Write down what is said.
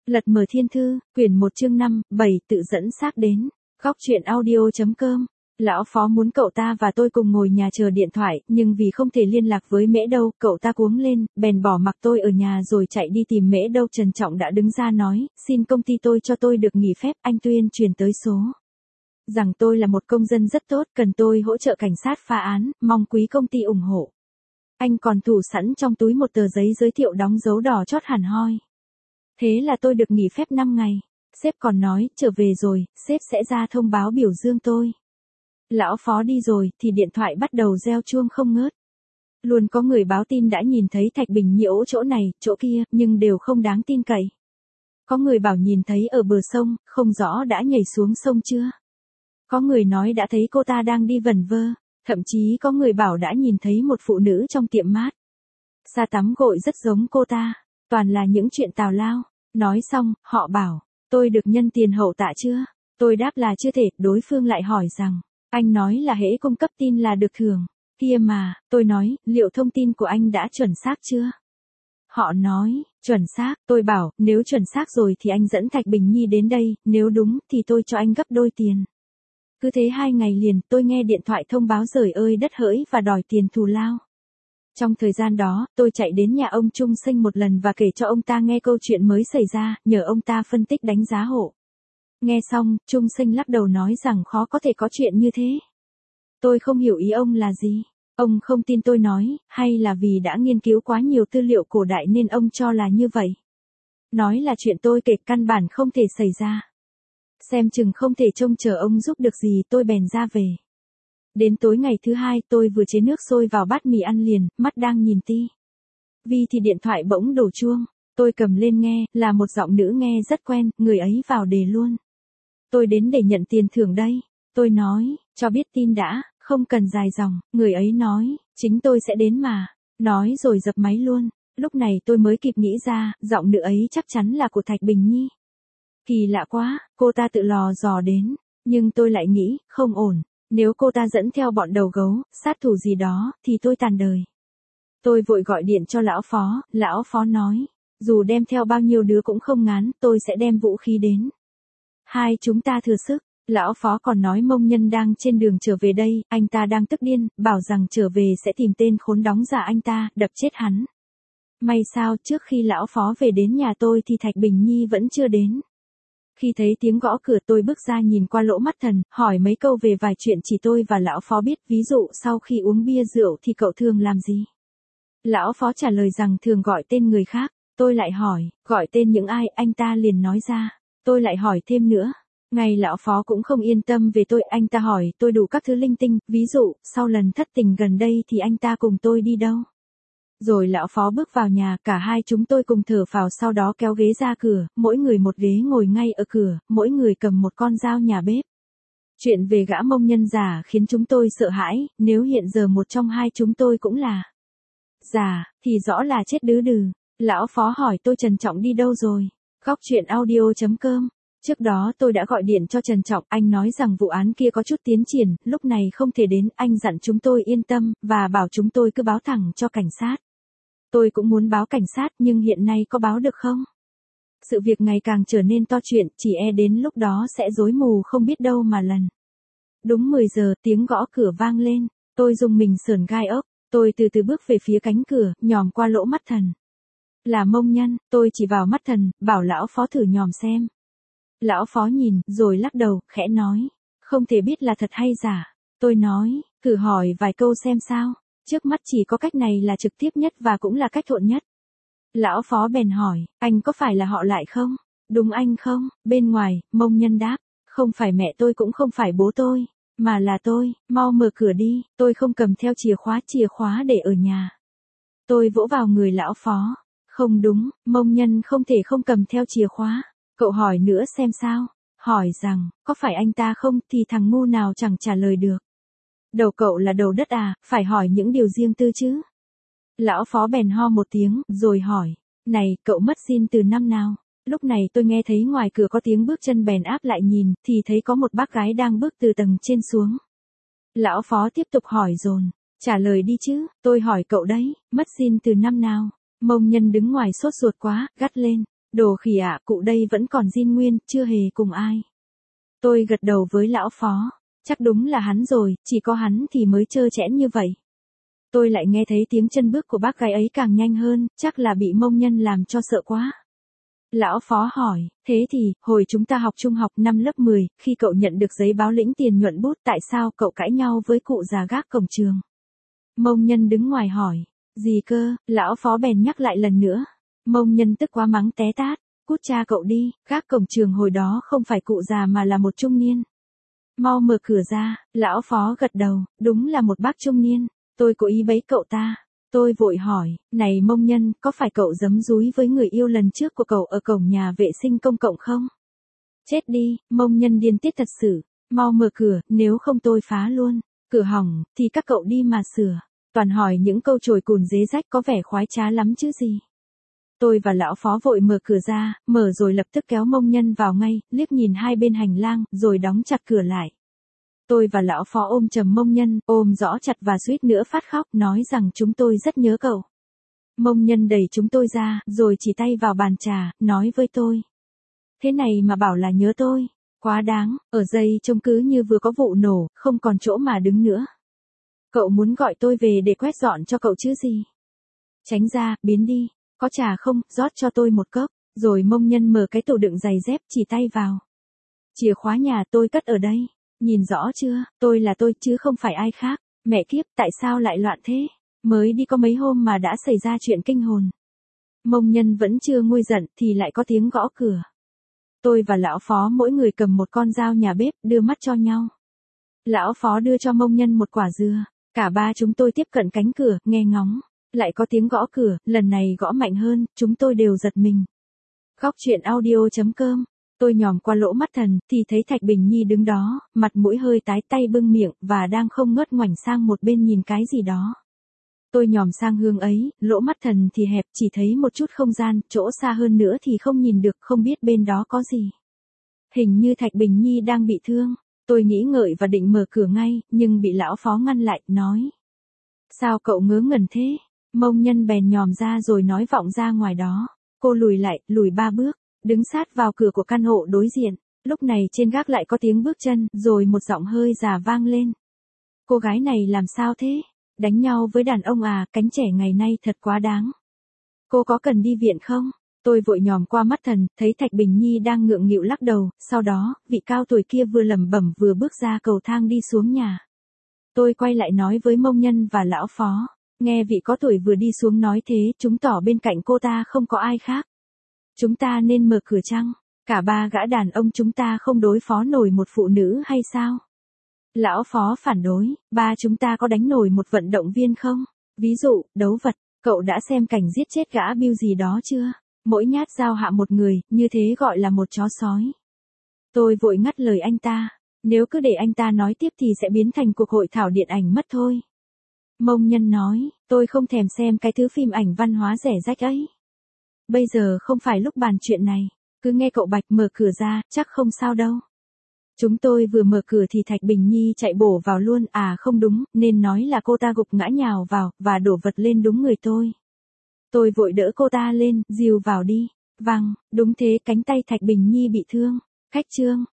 Lật mở thiên thư, quyển 1 chương 5, 7 tự dẫn xác đến. Góc truyện audio.com. Lão Phó muốn cậu ta và tôi cùng ngồi nhà chờ điện thoại, nhưng vì không thể liên lạc với Mễ Đâu, cậu ta cuống lên, bèn bỏ mặc tôi ở nhà rồi chạy đi tìm Mễ Đâu. Trần Trọng đã đứng ra nói, xin công ty tôi cho tôi được nghỉ phép, anh tuyên truyền tới số. Rằng tôi là một công dân rất tốt, cần tôi hỗ trợ cảnh sát phá án, mong quý công ty ủng hộ. Anh còn thủ sẵn trong túi một tờ giấy giới thiệu đóng dấu đỏ chót hẳn hoi. Thế là tôi được nghỉ phép 5 ngày. Sếp còn nói, trở về rồi, sếp sẽ ra thông báo biểu dương tôi. Lão Phó đi rồi, thì điện thoại bắt đầu reo chuông không ngớt. Luôn có người báo tin đã nhìn thấy Thạch Bình Nhiễu chỗ này, chỗ kia, nhưng đều không đáng tin cậy. Có người bảo nhìn thấy ở bờ sông, không rõ đã nhảy xuống sông chưa. Có người nói đã thấy cô ta đang đi vẩn vơ, thậm chí có người bảo đã nhìn thấy một phụ nữ trong tiệm mát. Xa tắm gội rất giống cô ta, toàn là những chuyện tào lao. Nói xong, họ bảo, tôi được nhân tiền hậu tạ chưa? Tôi đáp là chưa thể, đối phương lại hỏi rằng, anh nói là hễ cung cấp tin là được thưởng. Kia mà, tôi nói, liệu thông tin của anh đã chuẩn xác chưa? Họ nói, chuẩn xác, tôi bảo, nếu chuẩn xác rồi thì anh dẫn Thạch Bình Nhi đến đây, nếu đúng thì tôi cho anh gấp đôi tiền. Cứ thế 2 ngày liền, tôi nghe điện thoại thông báo giời ơi đất hỡi và đòi tiền thù lao. Trong thời gian đó, tôi chạy đến nhà ông Trung Sinh một lần và kể cho ông ta nghe câu chuyện mới xảy ra, nhờ ông ta phân tích đánh giá hộ. Nghe xong, Trung Sinh lắc đầu nói rằng khó có thể có chuyện như thế. Tôi không hiểu ý ông là gì. Ông không tin tôi nói, hay là vì đã nghiên cứu quá nhiều tư liệu cổ đại nên ông cho là như vậy. Nói là chuyện tôi kể căn bản không thể xảy ra. Xem chừng không thể trông chờ ông giúp được gì, tôi bèn ra về. Đến tối ngày thứ 2 tôi vừa chế nước sôi vào bát mì ăn liền, mắt đang nhìn vi thì điện thoại bỗng đổ chuông. Tôi cầm lên nghe, là một giọng nữ nghe rất quen, người ấy vào đề luôn. Tôi đến để nhận tiền thưởng đây. Tôi nói, cho biết tin đã, không cần dài dòng. Người ấy nói, chính tôi sẽ đến mà. Nói rồi dập máy luôn. Lúc này tôi mới kịp nghĩ ra, giọng nữ ấy chắc chắn là của Thạch Bình Nhi. Kỳ lạ quá, cô ta tự lò dò đến. Nhưng tôi lại nghĩ, không ổn. Nếu cô ta dẫn theo bọn đầu gấu, sát thủ gì đó, thì tôi tàn đời. Tôi vội gọi điện cho lão phó nói, dù đem theo bao nhiêu đứa cũng không ngán, tôi sẽ đem vũ khí đến. Hai chúng ta thừa sức, lão phó còn nói Mông Nhân đang trên đường trở về đây, anh ta đang tức điên, bảo rằng trở về sẽ tìm tên khốn đóng giả anh ta, đập chết hắn. May sao, trước khi lão phó về đến nhà tôi thì Thạch Bình Nhi vẫn chưa đến. Khi thấy tiếng gõ cửa tôi bước ra nhìn qua lỗ mắt thần, hỏi mấy câu về vài chuyện chỉ tôi và lão phó biết, ví dụ sau khi uống bia rượu thì cậu thường làm gì? Lão phó trả lời rằng thường gọi tên người khác, tôi lại hỏi, gọi tên những ai, anh ta liền nói ra, tôi lại hỏi thêm nữa. Ngay lão phó cũng không yên tâm về tôi, anh ta hỏi tôi đủ các thứ linh tinh, ví dụ, sau lần thất tình gần đây thì anh ta cùng tôi đi đâu? Rồi lão phó bước vào nhà, cả hai chúng tôi cùng thở phào, sau đó kéo ghế ra cửa, mỗi người một ghế ngồi ngay ở cửa, mỗi người cầm một con dao nhà bếp. Chuyện về gã Mông Nhân già khiến chúng tôi sợ hãi, nếu hiện giờ một trong hai chúng tôi cũng là già, thì rõ là chết đứ đừ. Lão phó hỏi tôi Trần Trọng đi đâu rồi? Góc truyện audio.com. Trước đó tôi đã gọi điện cho Trần Trọng, anh nói rằng vụ án kia có chút tiến triển, lúc này không thể đến, anh dặn chúng tôi yên tâm, và bảo chúng tôi cứ báo thẳng cho cảnh sát. Tôi cũng muốn báo cảnh sát nhưng hiện nay có báo được không? Sự việc ngày càng trở nên to chuyện, chỉ đến lúc đó sẽ rối mù không biết đâu mà lần. Đúng 10 giờ, tiếng gõ cửa vang lên, tôi rùng mình sởn gai ốc, tôi từ từ bước về phía cánh cửa, nhòm qua lỗ mắt thần. Là Mông Nhân, tôi chỉ vào mắt thần, bảo lão phó thử nhòm xem. Lão phó nhìn, rồi lắc đầu, khẽ nói, không thể biết là thật hay giả. Tôi nói, thử hỏi vài câu xem sao. Trước mắt chỉ có cách này là trực tiếp nhất và cũng là cách thuận nhất. Lão phó bèn hỏi, anh có phải là họ Lại không? Đúng anh không? Bên ngoài, Mông Nhân đáp, không phải mẹ tôi cũng không phải bố tôi, mà là tôi, mau mở cửa đi, tôi không cầm theo chìa khóa để ở nhà. Tôi vỗ vào người lão phó, không đúng, Mông Nhân không thể không cầm theo chìa khóa. Cậu hỏi nữa xem sao, hỏi rằng, có phải anh ta không, thì thằng ngu nào chẳng trả lời được. Đầu cậu là đầu đất à, phải hỏi những điều riêng tư chứ. Lão phó bèn ho một tiếng, rồi hỏi, này, cậu mất xin từ năm nào? Lúc này tôi nghe thấy ngoài cửa có tiếng bước chân bèn áp lại nhìn, thì thấy có một bác gái đang bước từ tầng trên xuống. Lão phó tiếp tục hỏi dồn, trả lời đi chứ, tôi hỏi cậu đấy, mất xin từ năm nào? Mông Nhân đứng ngoài sốt ruột quá, gắt lên, Đồ khỉ ạ, cụ đây vẫn còn zin nguyên, chưa hề cùng ai. Tôi gật đầu với lão phó. Chắc đúng là hắn rồi, chỉ có hắn thì mới trơ trẽn như vậy. Tôi lại nghe thấy tiếng chân bước của bác gái ấy càng nhanh hơn, chắc là bị Mông Nhân làm cho sợ quá. Lão phó hỏi, thế thì, hồi chúng ta học trung học năm lớp 10, khi cậu nhận được giấy báo lĩnh tiền nhuận bút tại sao cậu cãi nhau với cụ già gác cổng trường? Mông Nhân đứng ngoài hỏi, gì cơ, lão phó bèn nhắc lại lần nữa. Mông Nhân tức quá mắng té tát, cút cha cậu đi, gác cổng trường hồi đó không phải cụ già mà là một trung niên. Mau mở cửa ra, lão phó gật đầu, đúng là một bác trung niên, tôi cố ý bẫy cậu ta. Tôi vội hỏi, này Mông Nhân, có phải cậu giấm dúi với người yêu lần trước của cậu ở cổng nhà vệ sinh công cộng không? Chết đi, Mông Nhân điên tiết thật sự, mau mở cửa, nếu không tôi phá luôn. Cửa hỏng, thì các cậu đi mà sửa. Toàn hỏi những câu chổi cùn dế rách có vẻ khoái trá lắm chứ gì. Tôi và lão phó vội mở cửa ra, mở rồi lập tức kéo Mông Nhân vào ngay, liếc nhìn hai bên hành lang, rồi đóng chặt cửa lại. Tôi và lão phó ôm chầm Mông Nhân, ôm rõ chặt và suýt nữa phát khóc, nói rằng chúng tôi rất nhớ cậu. Mông Nhân đẩy chúng tôi ra, rồi chỉ tay vào bàn trà, nói với tôi. Thế này mà bảo là nhớ tôi, quá đáng, ở dây trông cứ như vừa có vụ nổ, không còn chỗ mà đứng nữa. Cậu muốn gọi tôi về để quét dọn cho cậu chứ gì? Tránh ra, biến đi, có trà không, rót cho tôi một cốc, rồi Mông Nhân mở cái tủ đựng giày dép chỉ tay vào. Chìa khóa nhà tôi cất ở đây. Nhìn rõ chưa, tôi là tôi chứ không phải ai khác. Mẹ kiếp, tại sao lại loạn thế? Mới đi có mấy hôm mà đã xảy ra chuyện kinh hồn. Mông Nhân vẫn chưa nguôi giận thì lại có tiếng gõ cửa. Tôi và lão phó mỗi người cầm một con dao nhà bếp, đưa mắt cho nhau. Lão phó đưa cho Mông Nhân một quả dưa. Cả ba chúng tôi tiếp cận cánh cửa, nghe ngóng. Lại có tiếng gõ cửa, lần này gõ mạnh hơn, chúng tôi đều giật mình. Khóc chuyện audio.com. Tôi nhòm qua lỗ mắt thần, thì thấy Thạch Bình Nhi đứng đó, mặt mũi hơi tái, tay bưng miệng, và đang không ngớt ngoảnh sang một bên nhìn cái gì đó. Tôi nhòm sang hướng ấy, lỗ mắt thần thì hẹp, chỉ thấy một chút không gian, chỗ xa hơn nữa thì không nhìn được, không biết bên đó có gì. Hình như Thạch Bình Nhi đang bị thương. Tôi nghĩ ngợi và định mở cửa ngay, nhưng bị lão phó ngăn lại, nói. Sao cậu ngớ ngẩn thế? Mông Nhân bèn nhòm ra rồi nói vọng ra ngoài đó. Cô lùi lại, lùi 3 bước. Đứng sát vào cửa của căn hộ đối diện, lúc này trên gác lại có tiếng bước chân, rồi một giọng hơi già vang lên. Cô gái này làm sao thế? Đánh nhau với đàn ông à, cánh trẻ ngày nay thật quá đáng. Cô có cần đi viện không? Tôi vội nhòm qua mắt thần, thấy Thạch Bình Nhi đang ngượng nghịu lắc đầu, sau đó, vị cao tuổi kia vừa lẩm bẩm vừa bước ra cầu thang đi xuống nhà. Tôi quay lại nói với Mông Nhân và lão phó, nghe vị có tuổi vừa đi xuống nói thế, chúng tỏ bên cạnh cô ta không có ai khác. Chúng ta nên mở cửa chăng? Cả ba gã đàn ông chúng ta không đối phó nổi một phụ nữ hay sao? Lão phó phản đối, ba chúng ta có đánh nổi một vận động viên không? Ví dụ, đấu vật, cậu đã xem cảnh giết chết gã Bill gì đó chưa? Mỗi nhát dao hạ một người, như thế gọi là một chó sói. Tôi vội ngắt lời anh ta, nếu cứ để anh ta nói tiếp thì sẽ biến thành cuộc hội thảo điện ảnh mất thôi. Mông Nhân nói, tôi không thèm xem cái thứ phim ảnh văn hóa rẻ rách ấy. Bây giờ không phải lúc bàn chuyện này, cứ nghe cậu Bạch mở cửa ra, chắc không sao đâu. Chúng tôi vừa mở cửa thì Thạch Bình Nhi chạy bổ vào luôn, à không đúng, nên nói là cô ta gục ngã nhào vào, và đổ vật lên đúng người tôi. Tôi vội đỡ cô ta lên, dìu vào đi. Vâng, đúng thế, cánh tay Thạch Bình Nhi bị thương. Khách trương,